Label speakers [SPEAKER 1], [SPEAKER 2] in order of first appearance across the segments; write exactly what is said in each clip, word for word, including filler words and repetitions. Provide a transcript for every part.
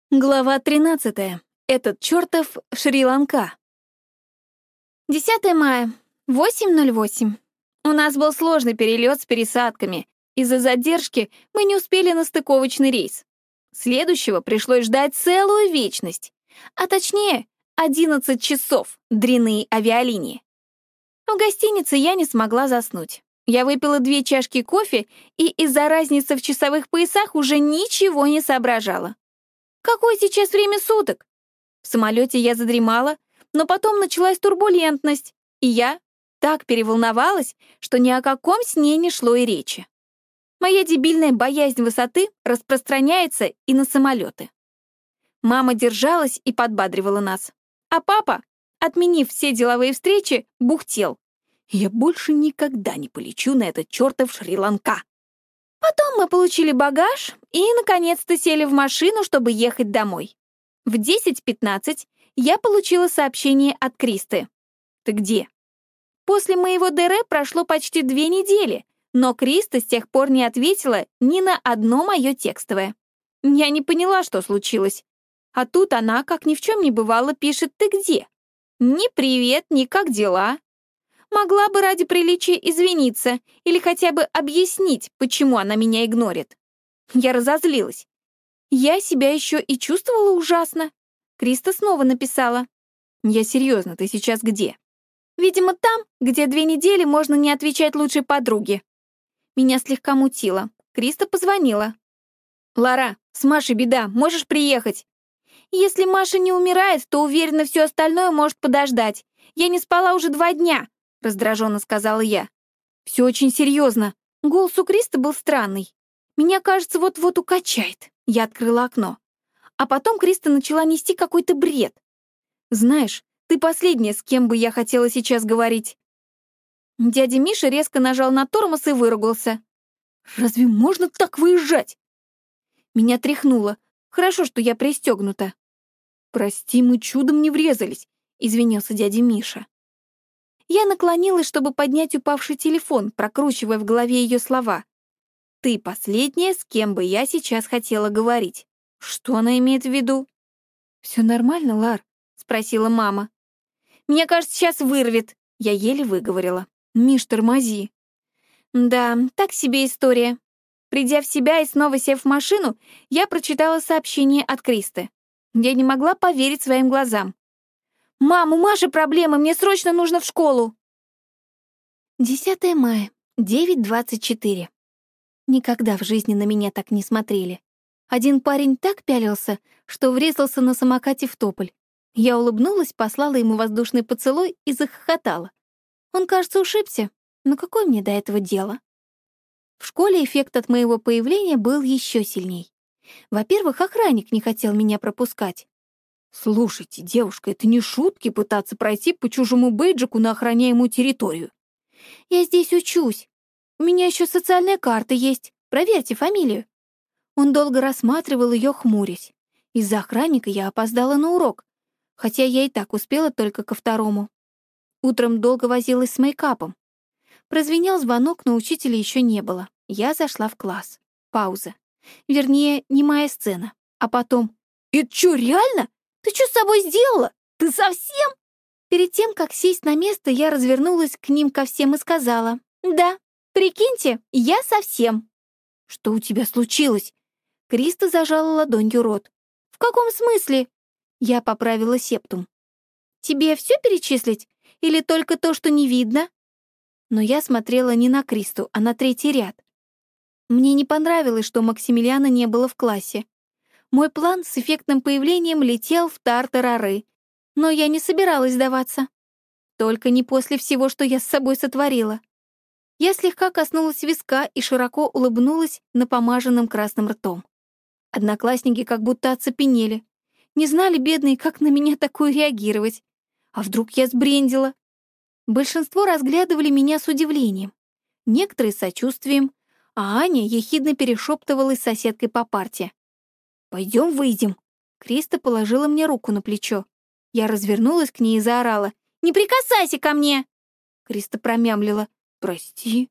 [SPEAKER 1] Глава тринадцатая. Этот чертов Шри-Ланка. десятое мая, восемь ноль восемь. У нас был сложный перелет с пересадками. Из-за задержки мы не успели на стыковочный рейс. Следующего пришлось ждать целую вечность. А точнее, одиннадцать часов дрянные авиалинии. В гостинице я не смогла заснуть. Я выпила две чашки кофе и из-за разницы в часовых поясах уже ничего не соображала. Какое сейчас время суток? В самолете я задремала, но потом началась турбулентность, и я так переволновалась, что ни о каком сне не шло и речи. Моя дебильная боязнь высоты распространяется и на самолеты. Мама держалась и подбадривала нас, а папа, отменив все деловые встречи, бухтел. «Я больше никогда не полечу на этот чертов Шри-Ланка». Потом мы получили багаж и, наконец-то, сели в машину, чтобы ехать домой. В десять пятнадцать я получила сообщение от Кристы. «Ты где?» После моего ДР прошло почти две недели, но Криста с тех пор не ответила ни на одно мое текстовое. Я не поняла, что случилось. А тут она, как ни в чем не бывало, пишет «Ты где?» Ни привет, ни как дела. Могла бы ради приличия извиниться или хотя бы объяснить, почему она меня игнорит. Я разозлилась. Я себя еще и чувствовала ужасно. Криста снова написала. «Я серьезно, ты сейчас где?» Видимо, там, где две недели можно не отвечать лучшей подруге. Меня слегка мутило. Криста позвонила. «Лара, с Машей беда, можешь приехать?» «Если Маша не умирает, то, уверена, все остальное может подождать. Я не спала уже два дня», — раздраженно сказала я. «Все очень серьезно». Голос у Кристы был странный. «Меня, кажется, вот-вот укачает». Я открыла окно. А потом Криста начала нести какой-то бред. «Знаешь, ты последняя, с кем бы я хотела сейчас говорить». Дядя Миша резко нажал на тормоз и выругался. «Разве можно так выезжать?» Меня тряхнуло. Хорошо, что я пристегнута. «Прости, мы чудом не врезались», — извинился дядя Миша. Я наклонилась, чтобы поднять упавший телефон, прокручивая в голове ее слова. «Ты последняя, с кем бы я сейчас хотела говорить». Что она имеет в виду? «Все нормально, Лар?» — спросила мама. «Мне кажется, сейчас вырвет», — я еле выговорила. «Миш, тормози». Да, так себе история. Придя в себя и снова сев в машину, я прочитала сообщение от Кристы. Я не могла поверить своим глазам. «Мам, у Маши проблемы, мне срочно нужно в школу!» десятое мая, девять двадцать четыре. Никогда в жизни на меня так не смотрели. Один парень так пялился, что врезался на самокате в тополь. Я улыбнулась, послала ему воздушный поцелуй и захохотала. Он, кажется, ушибся, но какое мне до этого дело? В школе эффект от моего появления был еще сильней. Во-первых, охранник не хотел меня пропускать. «Слушайте, девушка, это не шутки пытаться пройти по чужому бейджику на охраняемую территорию». «Я здесь учусь. У меня еще социальная карта есть. Проверьте фамилию». Он долго рассматривал ее, хмурясь. Из-за охранника я опоздала на урок, хотя я и так успела только ко второму. Утром долго возилась с мейкапом. Прозвенел звонок, но учителя еще не было. Я зашла в класс. Пауза. Вернее, не моя сцена. А потом... «Это что, реально? Ты что с собой сделала? Ты совсем?» Перед тем, как сесть на место, я развернулась к ним ко всем и сказала. «Да, прикиньте, я совсем». «Что у тебя случилось?» Криста зажала ладонью рот. «В каком смысле?» Я поправила септум. «Тебе все перечислить? Или только то, что не видно?» Но я смотрела не на Кристу, а на третий ряд. Мне не понравилось, что Максимилиана не было в классе. Мой план с эффектным появлением летел в тартарары, но я не собиралась сдаваться. Только не после всего, что я с собой сотворила. Я слегка коснулась виска и широко улыбнулась напомаженным красным ртом. Одноклассники как будто оцепенели. Не знали, бедные, как на меня такое реагировать. А вдруг я сбрендила? Большинство разглядывали меня с удивлением. Некоторые с сочувствием, а Аня ехидно перешептывалась с соседкой по парте. «Пойдем выйдем». Криста положила мне руку на плечо. Я развернулась к ней и заорала. «Не прикасайся ко мне!» Криста промямлила. «Прости».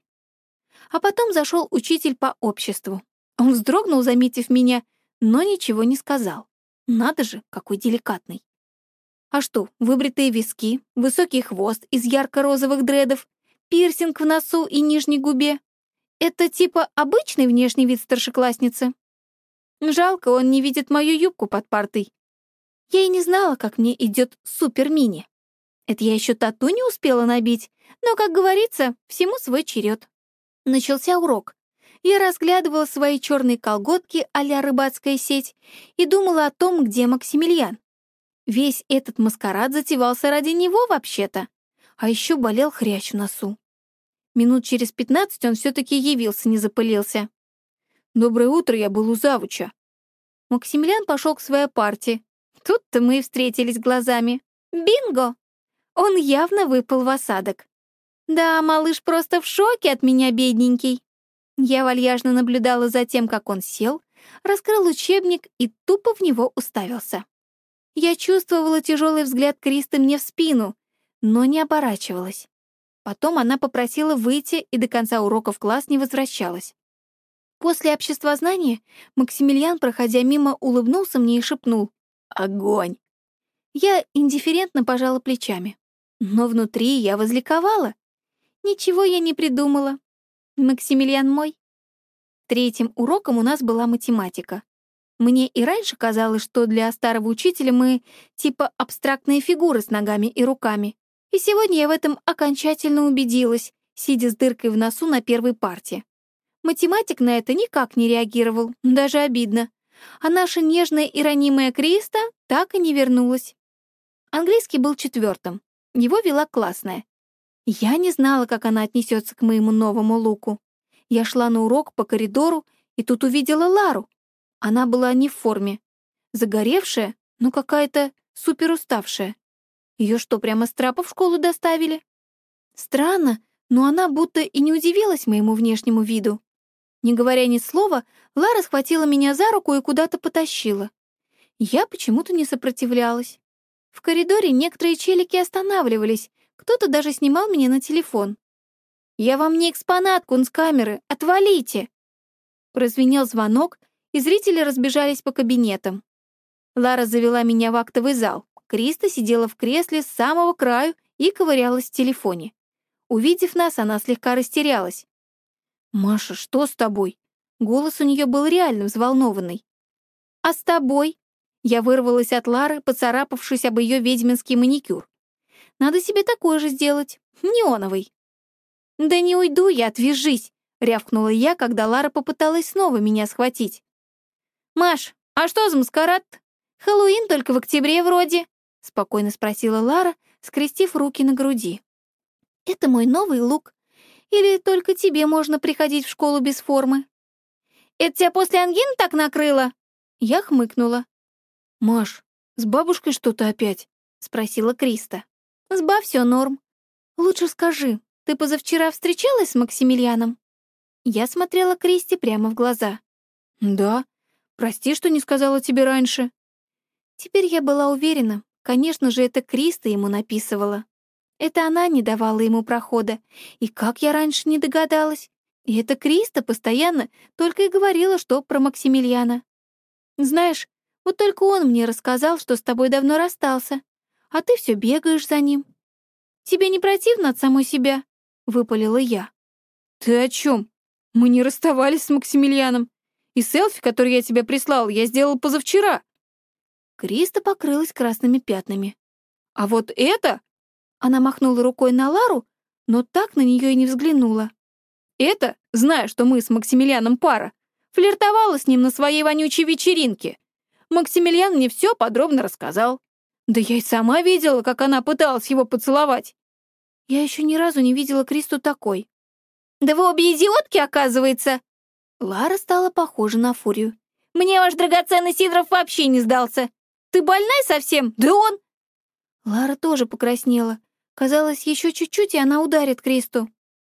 [SPEAKER 1] А потом зашел учитель по обществу. Он вздрогнул, заметив меня, но ничего не сказал. Надо же, какой деликатный. А что, выбритые виски, высокий хвост из ярко-розовых дредов, пирсинг в носу и нижней губе — это типа обычный внешний вид старшеклассницы? Жалко, он не видит мою юбку под партой. Я и не знала, как мне идет супер-мини. Это я еще тату не успела набить, но, как говорится, всему свой черед. Начался урок. Я разглядывала свои черные колготки а-ля рыбацкая сеть и думала о том, где Максимилиан. Весь этот маскарад затевался ради него вообще-то, а еще болел хрящ в носу. Минут через пятнадцать он все-таки явился, не запылился. «Доброе утро, я был у завуча». Максимилиан пошел к своей парте. Тут-то мы и встретились глазами. Бинго! Он явно выпал в осадок. Да, малыш просто в шоке от меня, бедненький. Я вальяжно наблюдала за тем, как он сел, раскрыл учебник и тупо в него уставился. Я чувствовала тяжелый взгляд Кристы мне в спину, но не оборачивалась. Потом она попросила выйти и до конца урока в класс не возвращалась. После обществознания Максимилиан, проходя мимо, улыбнулся мне и шепнул: «Огонь!». Я индифферентно пожала плечами, но внутри я возликовала. Ничего я не придумала. Максимилиан мой. Третьим уроком у нас была математика. Мне и раньше казалось, что для старого учителя мы типа абстрактные фигуры с ногами и руками. И сегодня я в этом окончательно убедилась, сидя с дыркой в носу на первой парте. Математик на это никак не реагировал, даже обидно. А наша нежная и ранимая Криста так и не вернулась. Английский был четвертым. Его вела классная. Я не знала, как она отнесется к моему новому луку. Я шла на урок по коридору и тут увидела Лару. Она была не в форме. Загоревшая, но какая-то суперуставшая. Ее что, прямо с трапа в школу доставили? Странно, но она будто и не удивилась моему внешнему виду. Не говоря ни слова, Лара схватила меня за руку и куда-то потащила. Я почему-то не сопротивлялась. В коридоре некоторые челики останавливались, кто-то даже снимал меня на телефон. «Я вам не экспонат, кунсткамеры, отвалите!» Прозвенел звонок, и зрители разбежались по кабинетам. Лара завела меня в актовый зал. Криста сидела в кресле с самого краю и ковырялась в телефоне. Увидев нас, она слегка растерялась. «Маша, что с тобой?» Голос у нее был реально взволнованный. «А с тобой?» Я вырвалась от Лары, поцарапавшись об ее ведьминский маникюр. «Надо себе такой же сделать, неоновый». «Да не уйду я, отвяжись!» — рявкнула я, когда Лара попыталась снова меня схватить. «Маш, а что за маскарад? Хэллоуин только в октябре вроде?» — спокойно спросила Лара, скрестив руки на груди. «Это мой новый лук. Или только тебе можно приходить в школу без формы?» «Это тебя после ангины так накрыло?» Я хмыкнула. «Маш, с бабушкой что-то опять?» — спросила Криста. «С ба всё норм. Лучше скажи, ты позавчера встречалась с Максимилианом?» Я смотрела Кристи прямо в глаза. «Да. Прости, что не сказала тебе раньше». Теперь я была уверена, конечно же, это Криста ему написывала. Это она не давала ему прохода. И как я раньше не догадалась? И это Криста постоянно только и говорила, что про Максимилиана. «Знаешь, вот только он мне рассказал, что с тобой давно расстался, а ты все бегаешь за ним. Тебе не противно от самой себя?» — выпалила я. «Ты о чем? Мы не расставались с Максимилианом. И селфи, который я тебе прислал, я сделал позавчера». Криста покрылась красными пятнами. «А вот это...» Она махнула рукой на Лару, но так на нее и не взглянула. «Это, зная, что мы с Максимилианом пара, флиртовала с ним на своей вонючей вечеринке. Максимилиан мне все подробно рассказал. Да я и сама видела, как она пыталась его поцеловать. Я еще ни разу не видела Кристу такой. Да вы обе идиотки, оказывается!» Лара стала похожа на фурию. «Мне ваш драгоценный Сидоров вообще не сдался. Ты больная совсем? Да он...» Лара тоже покраснела. Казалось, еще чуть-чуть, и она ударит Кристу.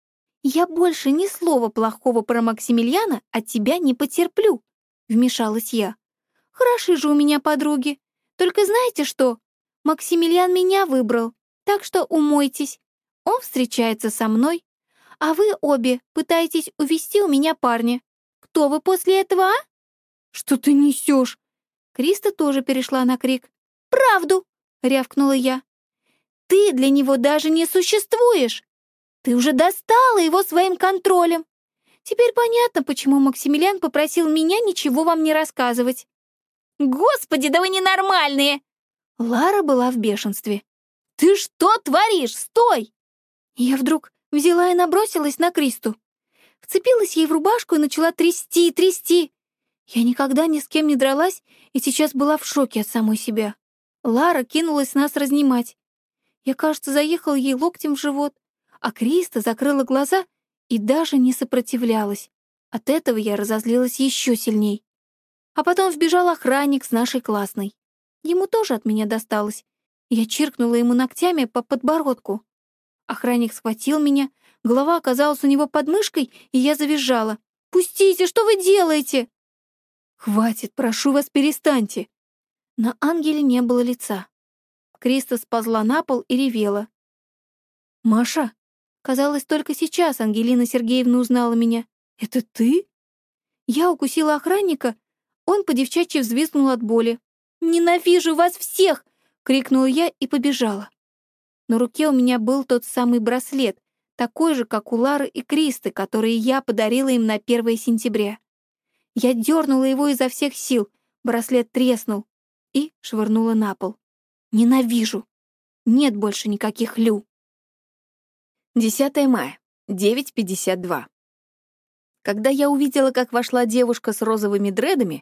[SPEAKER 1] «Я больше ни слова плохого про Максимилиана от тебя не потерплю», — вмешалась я. «Хороши же у меня подруги. Только знаете что? Максимилиан меня выбрал, так что умойтесь. Он встречается со мной, а вы обе пытаетесь увести у меня парня. Кто вы после этого, а?» «Что ты несешь?» Криста тоже перешла на крик. «Правду!» — рявкнула я. «Ты для него даже не существуешь! Ты уже достала его своим контролем! Теперь понятно, почему Максимилиан попросил меня ничего вам не рассказывать». «Господи, да вы ненормальные!» Лара была в бешенстве. «Ты что творишь? Стой!» Я вдруг взяла и набросилась на Кристу. Вцепилась ей в рубашку и начала трясти, трясти. Я никогда ни с кем не дралась и сейчас была в шоке от самой себя. Лара кинулась нас разнимать. Я, кажется, заехала ей локтем в живот, а Криста закрыла глаза и даже не сопротивлялась. От этого я разозлилась еще сильней. А потом вбежал охранник с нашей классной. Ему тоже от меня досталось. Я чиркнула ему ногтями по подбородку. Охранник схватил меня, голова оказалась у него под мышкой, и я завизжала. «Пустите, что вы делаете?» «Хватит, прошу вас, перестаньте». На ангеле не было лица. Криста сползла на пол и ревела. «Маша?» Казалось, только сейчас Ангелина Сергеевна узнала меня. «Это ты?» Я укусила охранника, он по-девчачьи взвизгнул от боли. «Ненавижу вас всех!» — крикнула я и побежала. На руке у меня был тот самый браслет, такой же, как у Лары и Кристы, который я подарила им на первое сентября. Я дернула его изо всех сил, браслет треснул и швырнула на пол. «Ненавижу! Нет больше никаких Лю!»
[SPEAKER 2] десятое мая, девять пятьдесят два. Когда я увидела, как вошла девушка с розовыми дредами,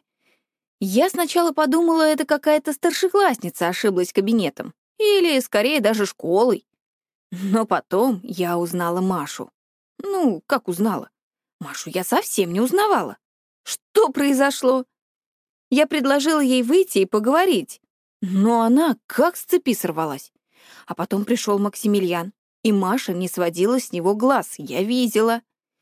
[SPEAKER 2] я сначала подумала, это какая-то старшеклассница ошиблась кабинетом. Или, скорее, даже школой. Но потом я узнала Машу. Ну, как узнала? Машу я совсем не узнавала. Что произошло? Я предложила ей выйти и поговорить, но она как с цепи сорвалась. А потом пришел Максимилиан, и Маша не сводила с него глаз, я видела.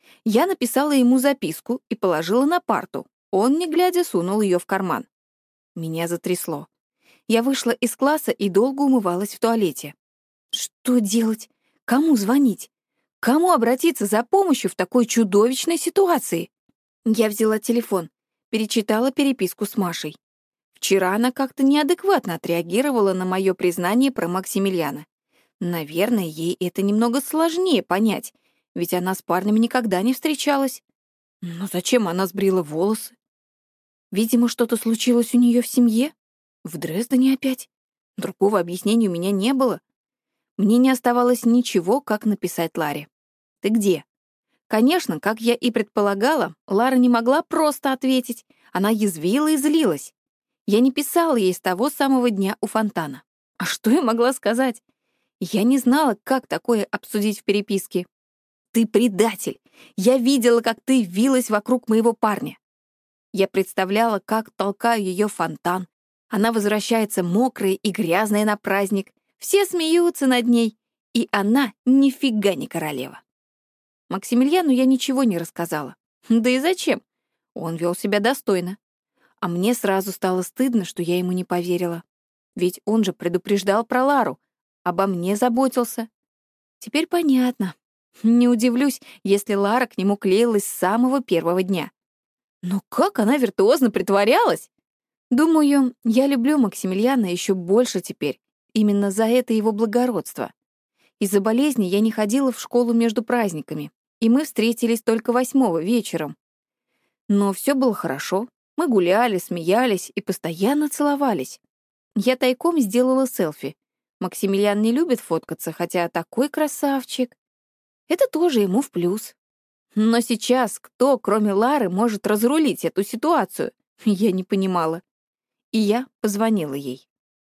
[SPEAKER 2] Я написала ему записку и положила на парту. Он, не глядя, сунул ее в карман. Меня затрясло. Я вышла из класса и долго умывалась в туалете. Что делать? Кому звонить? Кому обратиться за помощью в такой чудовищной ситуации? Я взяла телефон, перечитала переписку с Машей. Вчера она как-то неадекватно отреагировала на мое признание про Максимилиана. Наверное, ей это немного сложнее понять, ведь она с парнями никогда не встречалась. Но зачем она сбрила волосы? Видимо, что-то случилось у нее в семье. В Дрездене опять. Другого объяснения у меня не было. Мне не оставалось ничего, как написать Ларе. «Ты где?» Конечно, как я и предполагала, Лара не могла просто ответить. Она язвила и злилась. Я не писала ей с того самого дня у фонтана. А что я могла сказать? Я не знала, как такое обсудить в переписке. «Ты предатель! Я видела, как ты вилась вокруг моего парня». Я представляла, как толкаю ее в фонтан. Она возвращается мокрая и грязная на праздник. Все смеются над ней, и она нифига не королева. Максимилиану я ничего не рассказала. Да и зачем? Он вел себя достойно. А мне сразу стало стыдно, что я ему не поверила. Ведь он же предупреждал про Лару, обо мне заботился. Теперь понятно. Не удивлюсь, если Лара к нему клеилась с самого первого дня. Но как она виртуозно притворялась! Думаю, я люблю Максимилиана еще больше теперь, именно за это его благородство. Из-за болезни я не ходила в школу между праздниками, и мы встретились только восьмого вечером. Но все было хорошо. Мы гуляли, смеялись и постоянно целовались. Я тайком сделала селфи. Максимилиан не любит фоткаться, хотя такой красавчик. Это тоже ему в плюс. Но сейчас кто, кроме Лары, может разрулить эту ситуацию? Я не понимала. И я позвонила ей.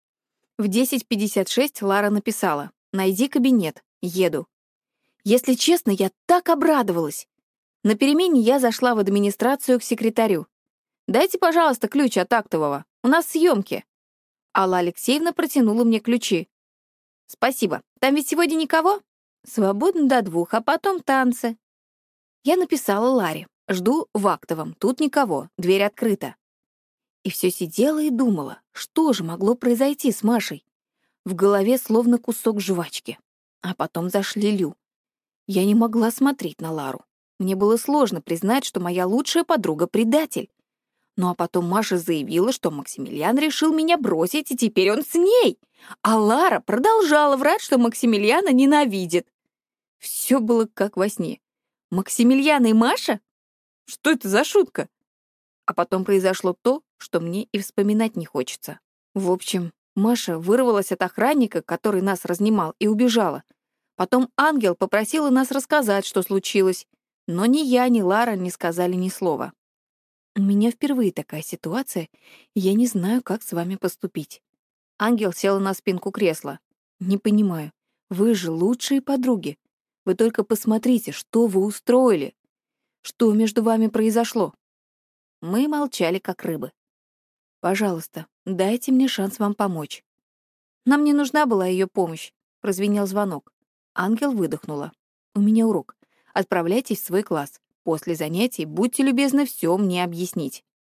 [SPEAKER 2] В десять пятьдесят шесть Лара написала: «Найди кабинет, еду». Если честно, я так обрадовалась. На перемене я зашла в администрацию к секретарю. «Дайте, пожалуйста, ключ от актового. У нас съемки». Алла Алексеевна протянула мне ключи. «Спасибо. Там ведь сегодня никого?» «Свободно до двух, а потом танцы». Я написала Ларе. «Жду в актовом. Тут никого. Дверь открыта». И все сидела и думала, что же могло произойти с Машей. В голове словно кусок жвачки. А потом зашли Лю. Я не могла смотреть на Лару. Мне было сложно признать, что моя лучшая подруга — предатель. Ну а потом Маша заявила, что Максимилиан решил меня бросить, и теперь он с ней. А Лара продолжала врать, что Максимилиана ненавидит. Все было как во сне. Максимилиан и Маша? Что это за шутка? А потом произошло то, что мне и вспоминать не хочется. В общем, Маша вырвалась от охранника, который нас разнимал, и убежала. Потом ангел попросила нас рассказать, что случилось, но ни я, ни Лара не сказали ни слова. У меня впервые такая ситуация, и я не знаю, как с вами поступить. Ангел села на спинку кресла. Не понимаю, вы же лучшие подруги. Вы только посмотрите, что вы устроили. Что между вами произошло? Мы молчали, как рыбы. Пожалуйста, дайте мне шанс вам помочь. Нам не нужна была ее помощь. Прозвенел звонок. Ангел выдохнула. У меня урок. Отправляйтесь в свой класс. После занятий будьте любезны все мне объяснить.